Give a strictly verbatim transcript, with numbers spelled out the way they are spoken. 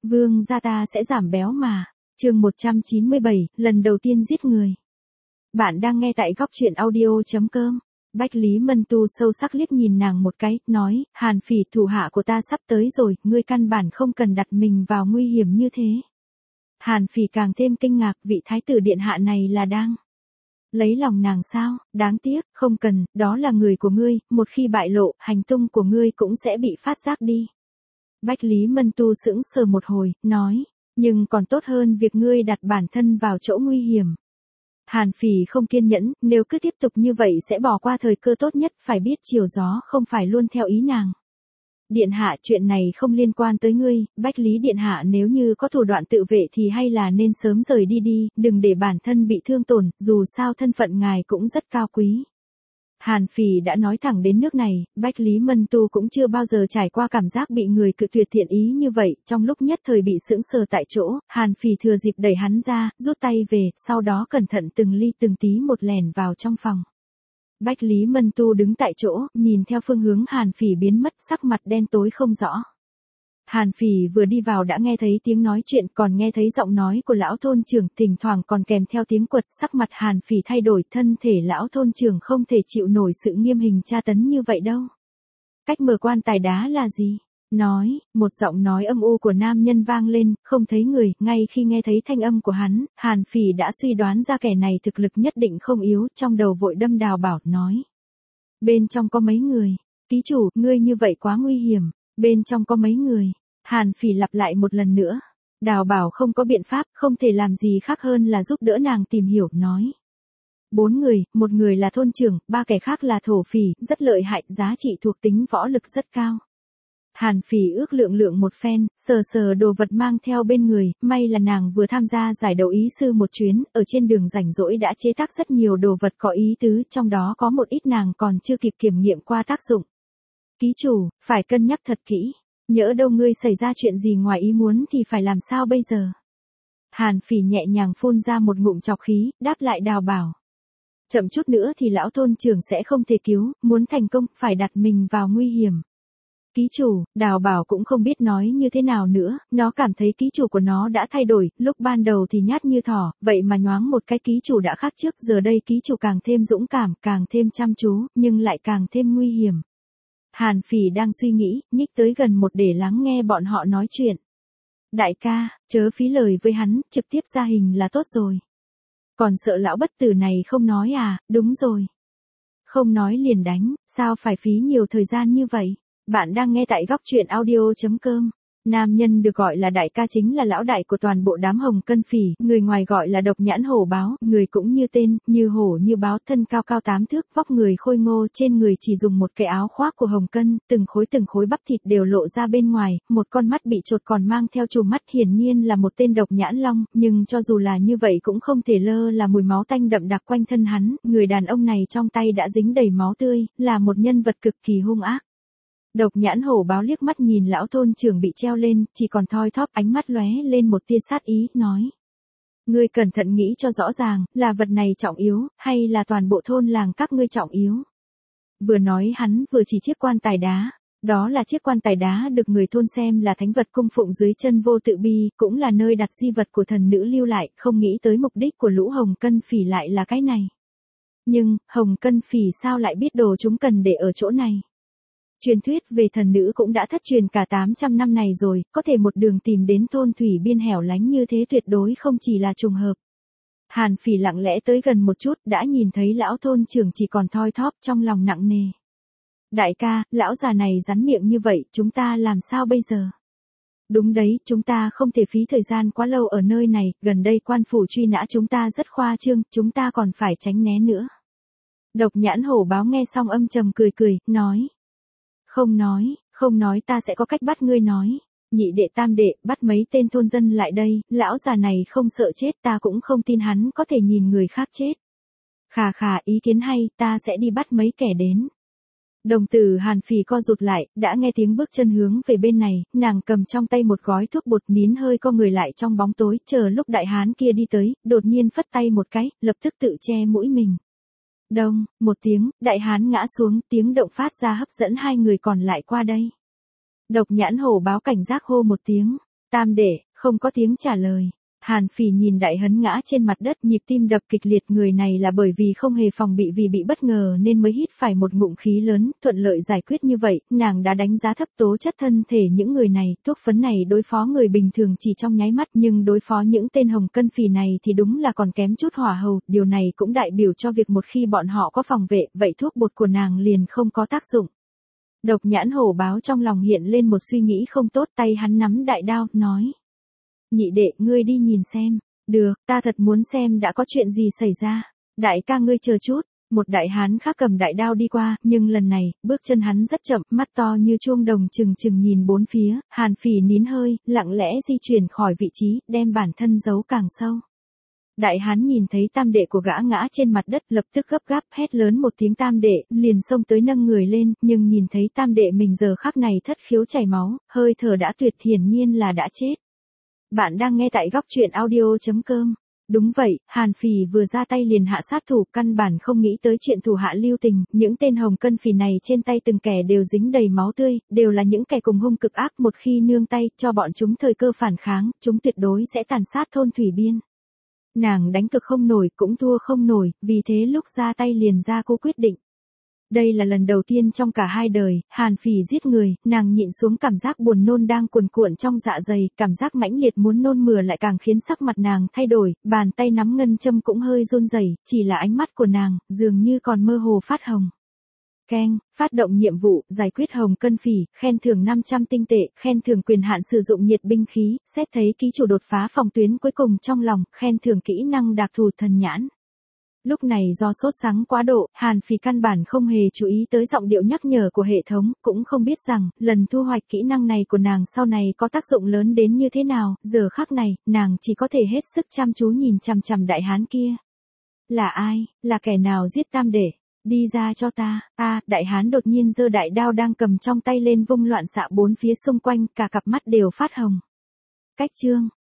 Vương gia ta sẽ giảm béo mà. Chương một trăm chín mươi bảy, lần đầu tiên giết người. Bạn đang nghe tại góc truyện audio chấm com. Bách Lý Mân Tu sâu sắc liếc nhìn nàng một cái, nói, Hàn Phỉ, thủ hạ của ta sắp tới rồi, ngươi căn bản không cần đặt mình vào nguy hiểm như thế. Hàn Phỉ càng thêm kinh ngạc, vị thái tử điện hạ này là đang lấy lòng nàng sao? Đáng tiếc, không cần, đó là người của ngươi, một khi bại lộ, hành tung của ngươi cũng sẽ bị phát giác đi. Bách Lý Mân Tu sững sờ một hồi, nói, nhưng còn tốt hơn việc ngươi đặt bản thân vào chỗ nguy hiểm. Hàn Phỉ không kiên nhẫn, nếu cứ tiếp tục như vậy sẽ bỏ qua thời cơ tốt nhất, phải biết chiều gió không phải luôn theo ý nàng. Điện hạ, chuyện này không liên quan tới ngươi, Bách Lý điện hạ nếu như có thủ đoạn tự vệ thì hay là nên sớm rời đi đi, đừng để bản thân bị thương tổn, dù sao thân phận ngài cũng rất cao quý. Hàn Phỉ đã nói thẳng đến nước này, Bách Lý Mân Tu cũng chưa bao giờ trải qua cảm giác bị người cự tuyệt thiện ý như vậy, trong lúc nhất thời bị sững sờ tại chỗ, Hàn Phỉ thừa dịp đẩy hắn ra, rút tay về, sau đó cẩn thận từng ly từng tí một lẻn vào trong phòng. Bách Lý Mân Tu đứng tại chỗ, nhìn theo phương hướng Hàn Phỉ biến mất, sắc mặt đen tối không rõ. Hàn Phỉ vừa đi vào đã nghe thấy tiếng nói chuyện, còn nghe thấy giọng nói của lão thôn trưởng, thỉnh thoảng còn kèm theo tiếng quật, sắc mặt Hàn Phỉ thay đổi, thân thể lão thôn trưởng không thể chịu nổi sự nghiêm hình tra tấn như vậy đâu. Cách mở quan tài đá là gì? Nói, một giọng nói âm u của nam nhân vang lên, không thấy người, ngay khi nghe thấy thanh âm của hắn, Hàn Phỉ đã suy đoán ra kẻ này thực lực nhất định không yếu, trong đầu vội đâm Đào Bảo, nói. Bên trong có mấy người? Ký chủ, ngươi như vậy quá nguy hiểm. Bên trong có mấy người? Hàn Phỉ lặp lại một lần nữa. Đào Bảo không có biện pháp, không thể làm gì khác hơn là giúp đỡ nàng tìm hiểu, nói. Bốn người, một người là thôn trưởng, ba kẻ khác là thổ phỉ, rất lợi hại, giá trị thuộc tính võ lực rất cao. Hàn Phỉ ước lượng lượng một phen, sờ sờ đồ vật mang theo bên người, may là nàng vừa tham gia giải đấu ý sư một chuyến, ở trên đường rảnh rỗi đã chế tác rất nhiều đồ vật có ý tứ, trong đó có một ít nàng còn chưa kịp kiểm nghiệm qua tác dụng. Ký chủ, phải cân nhắc thật kỹ, nhỡ đâu ngươi xảy ra chuyện gì ngoài ý muốn thì phải làm sao bây giờ? Hàn Phỉ nhẹ nhàng phun ra một ngụm trọc khí, đáp lại Đào Bảo. Chậm chút nữa thì lão thôn trưởng sẽ không thể cứu, muốn thành công, phải đặt mình vào nguy hiểm. Ký chủ, Đào Bảo cũng không biết nói như thế nào nữa, nó cảm thấy ký chủ của nó đã thay đổi, lúc ban đầu thì nhát như thỏ, vậy mà nhoáng một cái ký chủ đã khác trước, giờ đây ký chủ càng thêm dũng cảm, càng thêm chăm chú, nhưng lại càng thêm nguy hiểm. Hàn Phỉ đang suy nghĩ, nhích tới gần một để lắng nghe bọn họ nói chuyện. Đại ca, chớ phí lời với hắn, trực tiếp ra hình là tốt rồi. Còn sợ lão bất tử này không nói à, đúng rồi. Không nói liền đánh, sao phải phí nhiều thời gian như vậy? Bạn đang nghe tại góc truyện audio chấm com. Nam nhân được gọi là đại ca chính là lão đại của toàn bộ đám Hồng Cân Phỉ, người ngoài gọi là Độc Nhãn Hổ Báo, người cũng như tên, như hổ như báo, thân cao cao tám thước, vóc người khôi ngô, trên người chỉ dùng một cái áo khoác của Hồng Cân, từng khối từng khối bắp thịt đều lộ ra bên ngoài, một con mắt bị chột còn mang theo chùm mắt, hiển nhiên là một tên độc nhãn long, nhưng cho dù là như vậy cũng không thể lơ là mùi máu tanh đậm đặc quanh thân hắn, người đàn ông này trong tay đã dính đầy máu tươi, là một nhân vật cực kỳ hung ác. Độc Nhãn Hổ Báo liếc mắt nhìn lão thôn trưởng bị treo lên, chỉ còn thoi thóp, ánh mắt lóe lên một tia sát ý, nói. Ngươi cẩn thận nghĩ cho rõ ràng, là vật này trọng yếu, hay là toàn bộ thôn làng các ngươi trọng yếu. Vừa nói hắn vừa chỉ chiếc quan tài đá, đó là chiếc quan tài đá được người thôn xem là thánh vật cung phụng dưới chân Vô Tự Bi, cũng là nơi đặt di vật của thần nữ lưu lại, không nghĩ tới mục đích của lũ Hồng Cân Phỉ lại là cái này. Nhưng, Hồng Cân Phỉ sao lại biết đồ chúng cần để ở chỗ này? Truyền thuyết về thần nữ cũng đã thất truyền cả tám trăm năm này rồi, có thể một đường tìm đến thôn thủy biên hẻo lánh như thế tuyệt đối không chỉ là trùng hợp. Hàn Phỉ lặng lẽ tới gần một chút, đã nhìn thấy lão thôn trưởng chỉ còn thoi thóp, trong lòng nặng nề. Đại ca, lão già này rắn miệng như vậy, chúng ta làm sao bây giờ? Đúng đấy, chúng ta không thể phí thời gian quá lâu ở nơi này, gần đây quan phủ truy nã chúng ta rất khoa trương, chúng ta còn phải tránh né nữa. Độc Nhãn Hổ Báo nghe xong âm trầm cười cười, nói. Không nói, không nói ta sẽ có cách bắt ngươi nói. Nhị đệ tam đệ, bắt mấy tên thôn dân lại đây, lão già này không sợ chết, ta cũng không tin hắn có thể nhìn người khác chết. Khà khà, ý kiến hay, ta sẽ đi bắt mấy kẻ đến. Đồng tử Hàn Phỉ co rụt lại, đã nghe tiếng bước chân hướng về bên này, nàng cầm trong tay một gói thuốc bột, nín hơi co người lại trong bóng tối, chờ lúc đại hán kia đi tới, đột nhiên phất tay một cái, lập tức tự che mũi mình. Đông, một tiếng, đại hán ngã xuống, tiếng động phát ra hấp dẫn hai người còn lại qua đây. Độc Nhãn Hổ Báo cảnh giác hô một tiếng, Tam đệ, không có tiếng trả lời. Hàn Phỉ nhìn Đại Hấn ngã trên mặt đất, nhịp tim đập kịch liệt, người này là bởi vì không hề phòng bị vì bị bất ngờ nên mới hít phải một ngụm khí lớn, thuận lợi giải quyết như vậy, nàng đã đánh giá thấp tố chất thân thể những người này, thuốc phấn này đối phó người bình thường chỉ trong nháy mắt nhưng đối phó những tên hồng cân phì này thì đúng là còn kém chút hỏa hầu, điều này cũng đại biểu cho việc một khi bọn họ có phòng vệ, vậy thuốc bột của nàng liền không có tác dụng. Độc Nhãn Hổ báo trong lòng hiện lên một suy nghĩ không tốt, tay hắn nắm đại đao, nói. Nhị đệ, ngươi đi nhìn xem. Được, ta thật muốn xem đã có chuyện gì xảy ra. Đại ca ngươi chờ chút. Một đại hán khác cầm đại đao đi qua, nhưng lần này, bước chân hắn rất chậm, mắt to như chuông đồng chừng chừng nhìn bốn phía, Hàn Phỉ nín hơi, lặng lẽ di chuyển khỏi vị trí, đem bản thân giấu càng sâu. Đại hán nhìn thấy tam đệ của gã ngã trên mặt đất, lập tức gấp gáp hét lớn một tiếng tam đệ, liền xông tới nâng người lên, nhưng nhìn thấy tam đệ mình giờ khắc này thất khiếu chảy máu, hơi thở đã tuyệt, hiển nhiên là đã chết. Bạn đang nghe tại góc truyện audio chấm com. Đúng vậy, Hàn Phỉ vừa ra tay liền hạ sát thủ, căn bản không nghĩ tới chuyện thủ hạ lưu tình, những tên hồng cân phỉ này trên tay từng kẻ đều dính đầy máu tươi, đều là những kẻ cùng hung cực ác, một khi nương tay, cho bọn chúng thời cơ phản kháng, chúng tuyệt đối sẽ tàn sát thôn Thủy Biên. Nàng đánh cực không nổi, cũng thua không nổi, vì thế lúc ra tay liền ra cô quyết định. Đây là lần đầu tiên trong cả hai đời, Hàn Phỉ giết người, nàng nhịn xuống cảm giác buồn nôn đang cuồn cuộn trong dạ dày, cảm giác mãnh liệt muốn nôn mửa lại càng khiến sắc mặt nàng thay đổi, bàn tay nắm ngân châm cũng hơi run rẩy, chỉ là ánh mắt của nàng, dường như còn mơ hồ phát hồng. Keng, phát động nhiệm vụ, giải quyết hồng cân phỉ, khen thưởng năm trăm tinh tệ, khen thưởng quyền hạn sử dụng nhiệt binh khí, xét thấy ký chủ đột phá phòng tuyến cuối cùng trong lòng, khen thưởng kỹ năng đặc thù thần nhãn. Lúc này do sốt sắng quá độ, Hàn Phỉ căn bản không hề chú ý tới giọng điệu nhắc nhở của hệ thống, cũng không biết rằng, lần thu hoạch kỹ năng này của nàng sau này có tác dụng lớn đến như thế nào, giờ khắc này, nàng chỉ có thể hết sức chăm chú nhìn chằm chằm đại hán kia. Là ai, là kẻ nào giết tam đệ? Đi ra cho ta. A, đại hán đột nhiên giơ đại đao đang cầm trong tay lên vung loạn xạ bốn phía xung quanh, cả cặp mắt đều phát hồng. Cách chương